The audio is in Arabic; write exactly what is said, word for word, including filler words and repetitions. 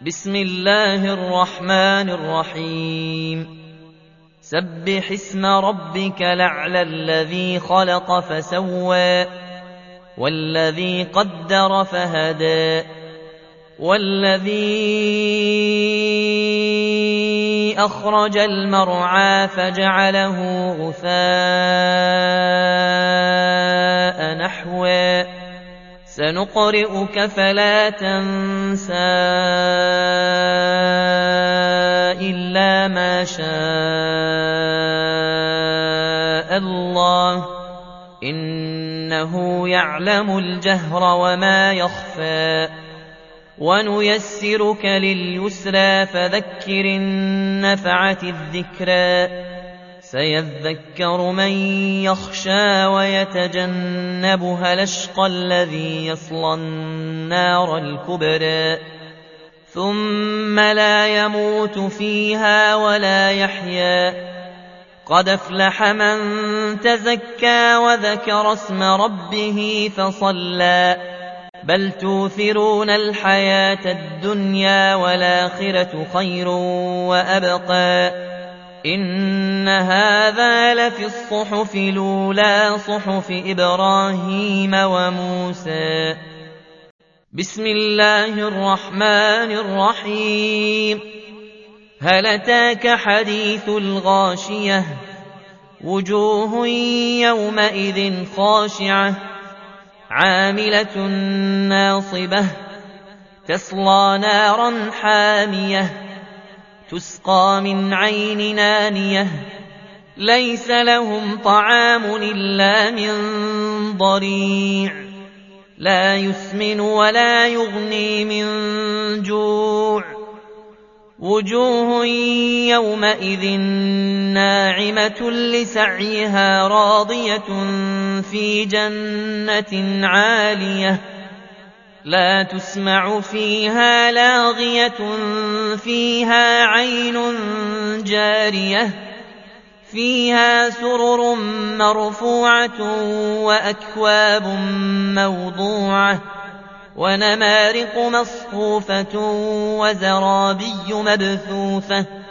بسم الله الرحمن الرحيم سبح اسم ربك الأعلى الذي خلق فسوى والذي قدر فهدى والذي أخرج المرعى فجعله غثاء نحوا سنقرئك فلا تنسى إلا ما شاء الله إنه يعلم الجهر وما يخفى ونيسرك لليسرى فذكر إن نفعت الذكرى سيذكر من يخشى ويتجنبها الأشقى الذي يصلى النار الكبرى ثم لا يموت فيها ولا يحيا قد أفلح من تزكى وذكر اسم ربه فصلى بل توثرون الحياة الدنيا والآخرة خير وأبقى إن هذا لفي الصحف الأولى صحف إبراهيم وموسى بسم الله الرحمن الرحيم هل أتاك حديث الغاشية وجوه يومئذ خاشعة عاملة ناصبة تصلى نارا حامية تسقى من عين نانية ليس لهم طعام إلا من ضريع لا يسمن ولا يغني من جوع وجوه يومئذ ناعمة لسعيها راضية في جنة عالية لا تسمع فيها لاغية فيها عين جارية فيها سرر مرفوعة وأكواب موضوعة ونمارق مصفوفة وزرابي مبثوثة